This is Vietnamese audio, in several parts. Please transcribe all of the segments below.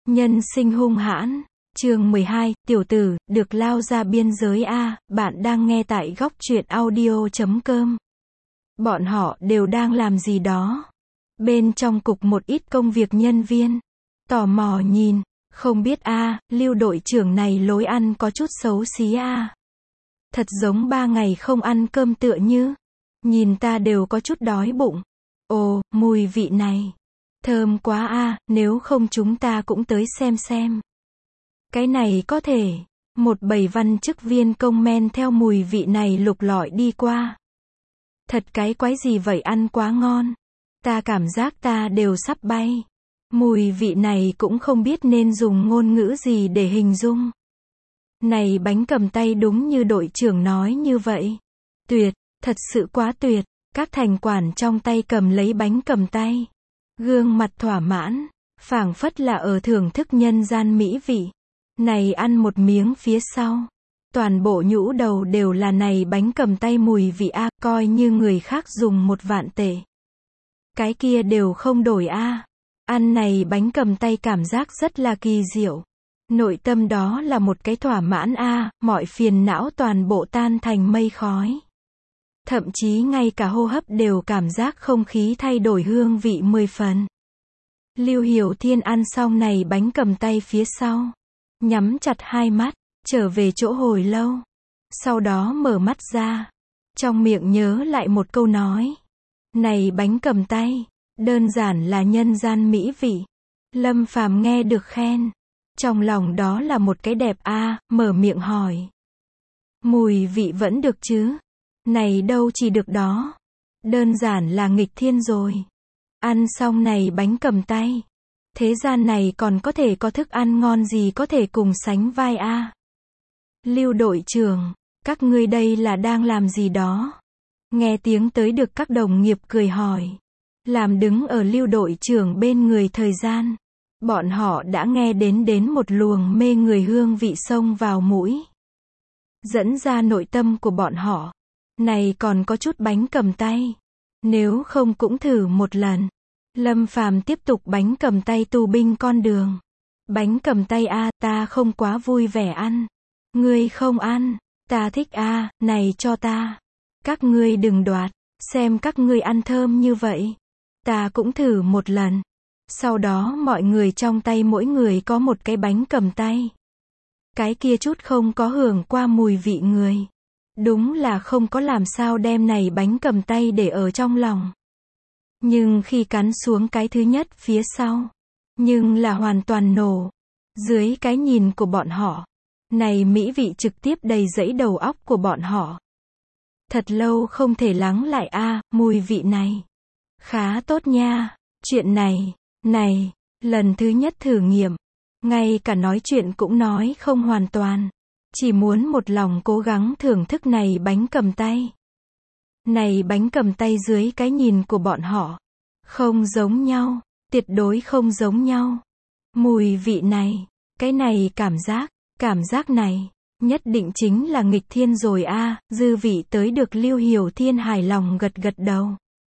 Nhân sinh hung hãn. Chương 12, tiểu tử, được lao ra biên giới a, bạn đang nghe tại góc truyện audio.com. Bọn họ đều đang làm gì đó. Bên trong cục một ít công việc nhân viên. Tò mò nhìn, không biết Lưu đội trưởng này lối ăn có chút xấu xí Thật giống 3 ngày không ăn cơm tựa như. Nhìn ta đều có chút đói bụng. Ồ, mùi vị này. Thơm quá nếu không chúng ta cũng tới xem. Cái này có thể. Một bầy văn chức viên công men theo mùi vị này lục lọi đi qua. Thật cái quái gì vậy, ăn quá ngon. Ta cảm giác ta đều sắp bay. Mùi vị này cũng không biết nên dùng ngôn ngữ gì để hình dung. Này bánh cầm tay đúng như đội trưởng nói như vậy. Tuyệt, thật sự quá tuyệt. Các thành quản trong tay cầm lấy bánh cầm tay. Gương mặt thỏa mãn, phảng phất là ở thưởng thức nhân gian mỹ vị. Này ăn một miếng phía sau. Toàn bộ nhũ đầu đều là này bánh cầm tay mùi vị coi như người khác dùng 1 vạn tệ. Cái kia đều không đổi Ăn này bánh cầm tay cảm giác rất là kỳ diệu. Nội tâm đó là một cái thỏa mãn mọi phiền não toàn bộ tan thành mây khói. Thậm chí ngay cả hô hấp đều cảm giác không khí thay đổi hương vị 10 phần. Lưu Hiểu Thiên ăn xong này bánh cầm tay phía sau. Nhắm chặt hai mắt, trở về chỗ hồi lâu. Sau đó mở mắt ra. Trong miệng nhớ lại một câu nói. Này bánh cầm tay, đơn giản là nhân gian mỹ vị. Lâm Phàm nghe được khen. Trong lòng đó là một cái đẹp mở miệng hỏi. Mùi vị vẫn được chứ? Này đâu chỉ được đó. Đơn giản là nghịch thiên rồi. Ăn xong này bánh cầm tay. Thế gian này còn có thể có thức ăn ngon gì có thể cùng sánh vai Lưu đội trưởng, các ngươi đây là đang làm gì đó? Nghe tiếng tới được các đồng nghiệp cười hỏi. Làm đứng ở Lưu đội trưởng bên người thời gian. Bọn họ đã nghe đến một luồng mê người hương vị xông vào mũi. Dẫn ra nội tâm của bọn họ. Này còn có chút bánh cầm tay. Nếu không cũng thử một lần. Lâm Phàm tiếp tục bánh cầm tay tù binh con đường. Bánh cầm tay ta không quá vui vẻ ăn. Ngươi không ăn, ta thích này cho ta. Các ngươi đừng đoạt, xem các ngươi ăn thơm như vậy. Ta cũng thử một lần. Sau đó mọi người trong tay mỗi người có một cái bánh cầm tay. Cái kia chút không có hưởng qua mùi vị người. Đúng là không có làm sao đem này bánh cầm tay để ở trong lòng. Nhưng khi cắn xuống cái thứ nhất phía sau, nhưng là hoàn toàn nổ. Dưới cái nhìn của bọn họ, này mỹ vị trực tiếp đầy dẫy đầu óc của bọn họ. Thật lâu không thể lắng lại mùi vị này. Khá tốt nha. Chuyện này, lần thứ nhất thử nghiệm. Ngay cả nói chuyện cũng nói không hoàn toàn. Chỉ muốn một lòng cố gắng thưởng thức này bánh cầm tay. Này bánh cầm tay dưới cái nhìn của bọn họ. Không giống nhau. Tuyệt đối không giống nhau. Mùi vị này. Cái này cảm giác này. Nhất định chính là nghịch thiên rồi dư vị tới được Lưu Hiểu Thiên hài lòng gật đầu.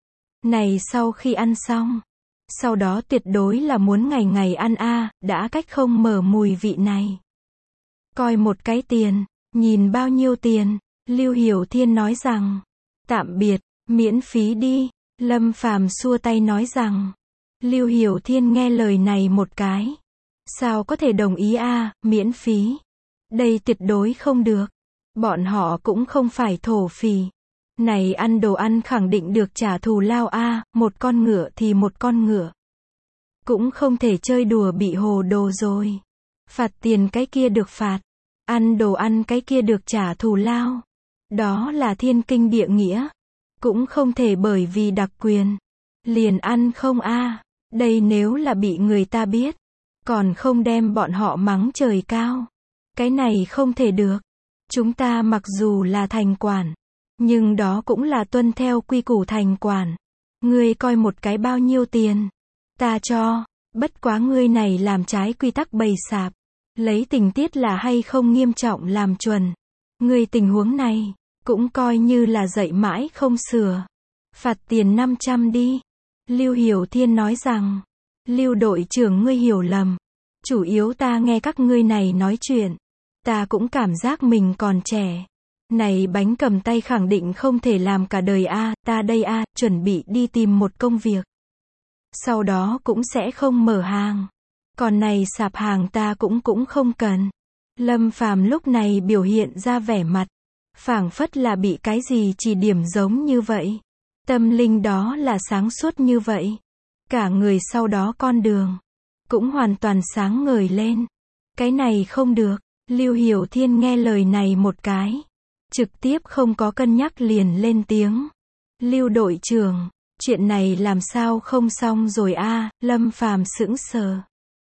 Này sau khi ăn xong. Sau đó tuyệt đối là muốn ngày ngày ăn đã cách không mở mùi vị này. Coi một cái tiền, nhìn bao nhiêu tiền, Lưu Hiểu Thiên nói rằng, tạm biệt, miễn phí đi, Lâm Phàm xua tay nói rằng, Lưu Hiểu Thiên nghe lời này một cái, sao có thể đồng ý miễn phí, đây tuyệt đối không được, bọn họ cũng không phải thổ phỉ, này ăn đồ ăn khẳng định được trả thù lao một con ngựa thì một con ngựa, cũng không thể chơi đùa bị hồ đồ rồi, phạt tiền cái kia được phạt. Ăn đồ ăn cái kia được trả thù lao. Đó là thiên kinh địa nghĩa. Cũng không thể bởi vì đặc quyền. Liền ăn không Đây nếu là bị người ta biết. Còn không đem bọn họ mắng trời cao. Cái này không thể được. Chúng ta mặc dù là thành quản. Nhưng đó cũng là tuân theo quy củ thành quản. Ngươi coi một cái bao nhiêu tiền. Ta cho. Bất quá ngươi này làm trái quy tắc bày sạp. Lấy tình tiết là hay không nghiêm trọng làm chuẩn. Người tình huống này, cũng coi như là dạy mãi không sửa. Phạt tiền 500 đi. Lưu Hiểu Thiên nói rằng, Lưu đội trưởng ngươi hiểu lầm. Chủ yếu ta nghe các ngươi này nói chuyện. Ta cũng cảm giác mình còn trẻ. Này bánh cầm tay khẳng định không thể làm cả đời a, ta đây a, chuẩn bị đi tìm một công việc. Sau đó cũng sẽ không mở hàng. Còn này sạp hàng ta cũng không cần. Lâm Phàm lúc này biểu hiện ra vẻ mặt, phảng phất là bị cái gì chỉ điểm giống như vậy. Tâm linh đó là sáng suốt như vậy. Cả người sau đó con đường cũng hoàn toàn sáng ngời lên. Cái này không được. Lưu Hiểu Thiên nghe lời này một cái, trực tiếp không có cân nhắc liền lên tiếng. Lưu đội trưởng, chuyện này làm sao không xong rồi a? Lâm Phàm sững sờ.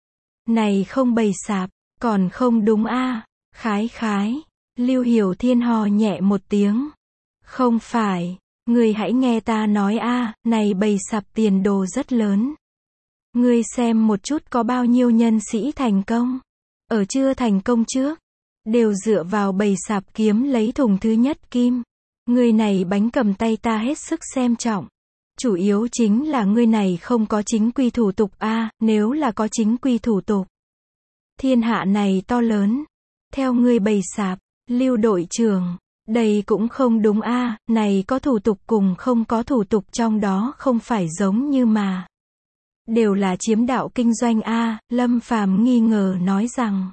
Này không bày sạp, còn không đúng a? Khái. Lưu Hiểu Thiên hò nhẹ một tiếng. Không phải, ngươi hãy nghe ta nói a, này bày sạp tiền đồ rất lớn. Ngươi xem một chút có bao nhiêu nhân sĩ thành công. Ở chưa thành công trước, đều dựa vào bày sạp kiếm lấy thùng thứ nhất kim. Ngươi này bánh cầm tay ta hết sức xem trọng. Chủ yếu chính là ngươi này không có chính quy thủ tục a, nếu là có chính quy thủ tục. Thiên hạ này to lớn. Theo ngươi bày sạp, Lưu đội trưởng, đây cũng không đúng a, này có thủ tục cùng không có thủ tục trong đó không phải giống như mà. Đều là chiếm đạo kinh doanh a, Lâm Phàm nghi ngờ nói rằng.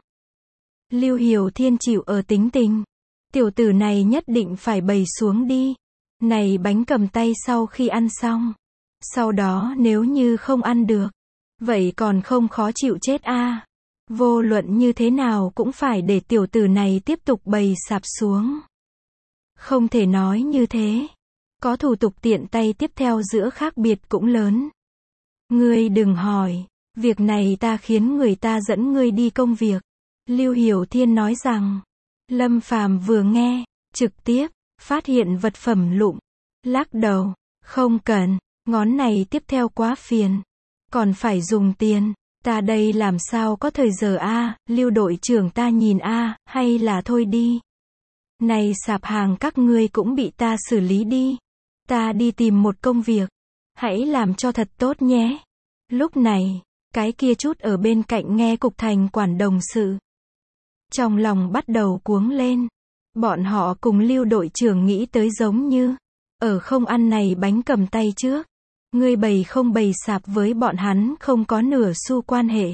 Lưu Hiểu Thiên chịu ở tính tình. Tiểu tử này nhất định phải bày xuống đi. Này bánh cầm tay sau khi ăn xong. Sau đó nếu như không ăn được. Vậy còn không khó chịu chết a. Vô luận như thế nào cũng phải để tiểu tử này tiếp tục bày sạp xuống. Không thể nói như thế. Có thủ tục tiện tay tiếp theo giữa khác biệt cũng lớn. Ngươi đừng hỏi. Việc này ta khiến người ta dẫn ngươi đi công việc. Lưu Hiểu Thiên nói rằng. Lâm Phàm vừa nghe, trực tiếp, phát hiện vật phẩm lụm. Lắc đầu. Không cần, ngón này tiếp theo quá phiền. Còn phải dùng tiền. Ta đây làm sao có thời giờ a, Lưu đội trưởng ta nhìn a, hay là thôi đi. Này sạp hàng các ngươi cũng bị ta xử lý đi. Ta đi tìm một công việc. Hãy làm cho thật tốt nhé. Lúc này, cái kia chút ở bên cạnh nghe cục thành quản đồng sự. Trong lòng bắt đầu cuống lên. Bọn họ cùng Lưu đội trưởng nghĩ tới giống như, ở không ăn này bánh cầm tay trước. Ngươi bày không bày sạp với bọn hắn không có nửa xu quan hệ.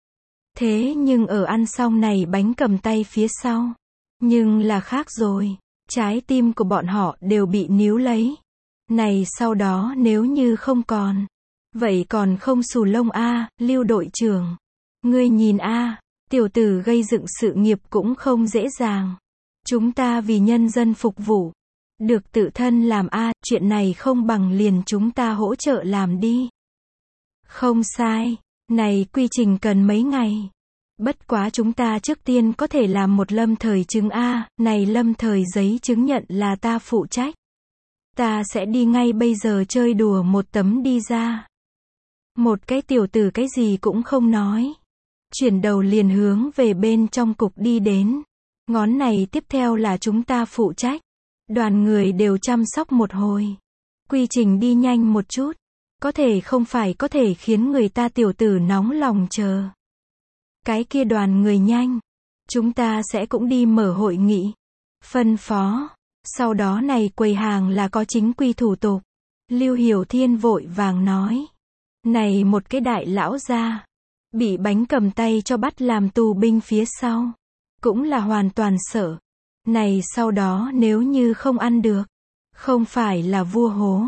Thế nhưng ở ăn xong này bánh cầm tay phía sau. Nhưng là khác rồi. Trái tim của bọn họ đều bị níu lấy. Này sau đó nếu như không còn. Vậy còn không xù lông a, Lưu đội trưởng. Ngươi nhìn a, tiểu tử gây dựng sự nghiệp cũng không dễ dàng. Chúng ta vì nhân dân phục vụ. Được tự thân làm a, chuyện này không bằng liền chúng ta hỗ trợ làm đi. Không sai, này quy trình cần mấy ngày. Bất quá chúng ta trước tiên có thể làm một lâm thời chứng a, này lâm thời giấy chứng nhận là ta phụ trách. Ta sẽ đi ngay bây giờ chơi đùa một tấm đi ra. Một cái tiểu tử cái gì cũng không nói. Chuyển đầu liền hướng về bên trong cục đi đến. Ngón này tiếp theo là chúng ta phụ trách. Đoàn người đều chăm sóc một hồi. Quy trình đi nhanh một chút. Có thể không phải có thể khiến người ta tiểu tử nóng lòng chờ. Cái kia đoàn người nhanh. Chúng ta sẽ cũng đi mở hội nghị. Phân phó. Sau đó này quầy hàng là có chính quy thủ tục. Lưu Hiểu Thiên vội vàng nói. Này một cái đại lão gia. Bị bánh cầm tay cho bắt làm tù binh phía sau. Cũng là hoàn toàn sợ. Này sau đó nếu như không ăn được. Không phải là vua hố.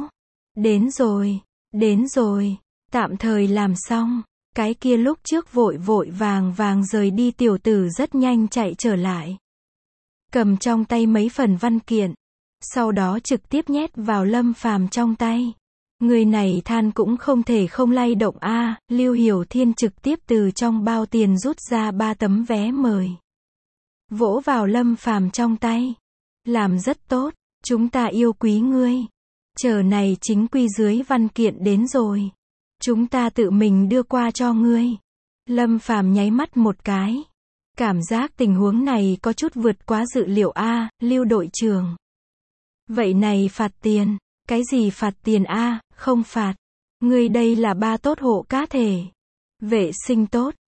Đến rồi. Tạm thời làm xong. Cái kia lúc trước vội vàng rời đi tiểu tử rất nhanh chạy trở lại. Cầm trong tay mấy phần văn kiện. Sau đó trực tiếp nhét vào Lâm Phàm trong tay. Người này than cũng không thể không lay động a, Lưu Hiểu Thiên trực tiếp từ trong bao tiền rút ra 3 tấm vé mời. Vỗ vào Lâm Phàm trong tay. Làm rất tốt, chúng ta yêu quý ngươi. Chờ này chính quy dưới văn kiện đến rồi. Chúng ta tự mình đưa qua cho ngươi. Lâm Phàm nháy mắt một cái. Cảm giác tình huống này có chút vượt quá dự liệu a, Lưu đội trưởng. Vậy này phạt tiền. Cái gì phạt tiền a, không phạt. Ngươi đây là ba tốt hộ cá thể. Vệ sinh tốt,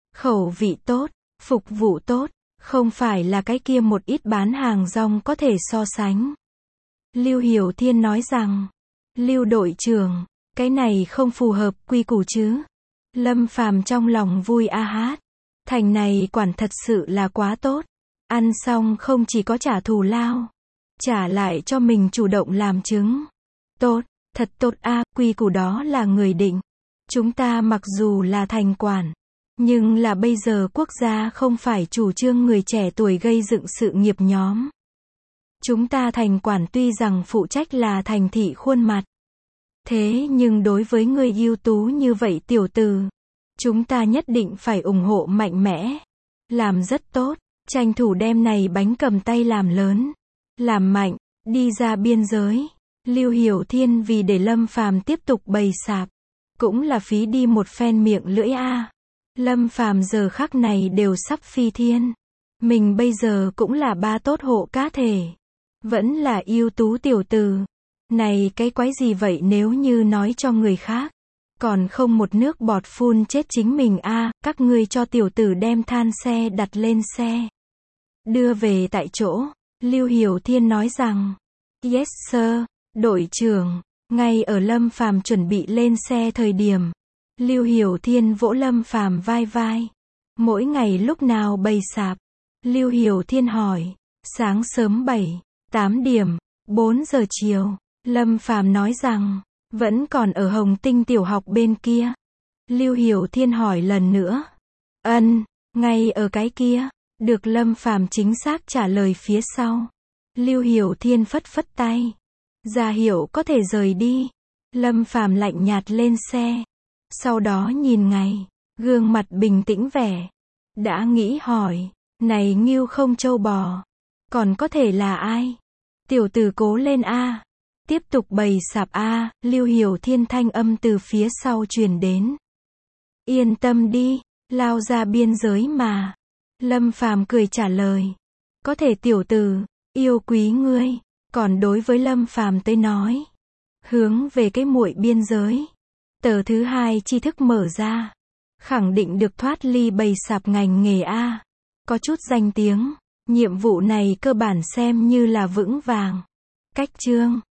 Khẩu vị tốt, phục vụ tốt, không phải là cái kia một ít bán hàng rong có thể so sánh. Lưu Hiểu Thiên nói rằng, Lưu đội trưởng, cái này không phù hợp quy củ chứ. Lâm Phàm trong lòng vui a hát. Thành này quản thật sự là quá tốt. Ăn xong không chỉ có trả thù lao, trả lại cho mình chủ động làm chứng. Tốt, thật tốt a, quy củ đó là người định. Chúng ta mặc dù là thành quản, nhưng là bây giờ quốc gia không phải chủ trương người trẻ tuổi gây dựng sự nghiệp nhóm. Chúng ta thành quản tuy rằng phụ trách là thành thị khuôn mặt. Thế nhưng đối với người ưu tú như vậy tiểu tử, chúng ta nhất định phải ủng hộ mạnh mẽ. Làm rất tốt, tranh thủ đem này bánh cầm tay làm lớn, làm mạnh, đi ra biên giới. Lưu Hiểu Thiên vì để Lâm Phàm tiếp tục bày sạp, cũng là phí đi một phen miệng lưỡi a. Lâm Phàm giờ khắc này đều sắp phi thiên. Mình bây giờ cũng là ba tốt hộ cá thể, vẫn là ưu tú tiểu tử. Này cái quái gì vậy nếu như nói cho người khác, còn không một nước bọt phun chết chính mình a. Các ngươi cho tiểu tử đem than xe đặt lên xe, đưa về tại chỗ. Lưu Hiểu Thiên nói rằng, yes sir, đội trưởng. Ngay ở Lâm Phàm chuẩn bị lên xe thời điểm, Lưu Hiểu Thiên vỗ Lâm Phàm vai vai. Mỗi ngày lúc nào bày sạp? Lưu Hiểu Thiên hỏi. Sáng sớm 7-8 điểm, 4 giờ chiều. Lâm Phàm nói rằng, vẫn còn ở Hồng Tinh tiểu học bên kia. Lưu Hiểu Thiên hỏi lần nữa. Ngay ở cái kia. Được Lâm Phàm chính xác trả lời phía sau. Lưu Hiểu Thiên phất phất tay, ra hiệu có thể rời đi. Lâm Phàm lạnh nhạt lên xe. Sau đó nhìn ngày, gương mặt bình tĩnh vẻ. Đã nghĩ hỏi, này Ngưu không trâu bò, còn có thể là ai? Tiểu tử cố lên a, tiếp tục bày sạp a. Lưu Hiểu Thiên thanh âm từ phía sau truyền đến. Yên tâm đi, lao ra biên giới mà. Lâm Phàm cười trả lời. Có thể tiểu tử, yêu quý ngươi. Còn đối với Lâm Phàm tới nói, hướng về cái muội biên giới. Tờ thứ 2 tri thức mở ra. Khẳng định được thoát ly bày sạp ngành nghề A. Có chút danh tiếng. Nhiệm vụ này cơ bản xem như là vững vàng. Cách chương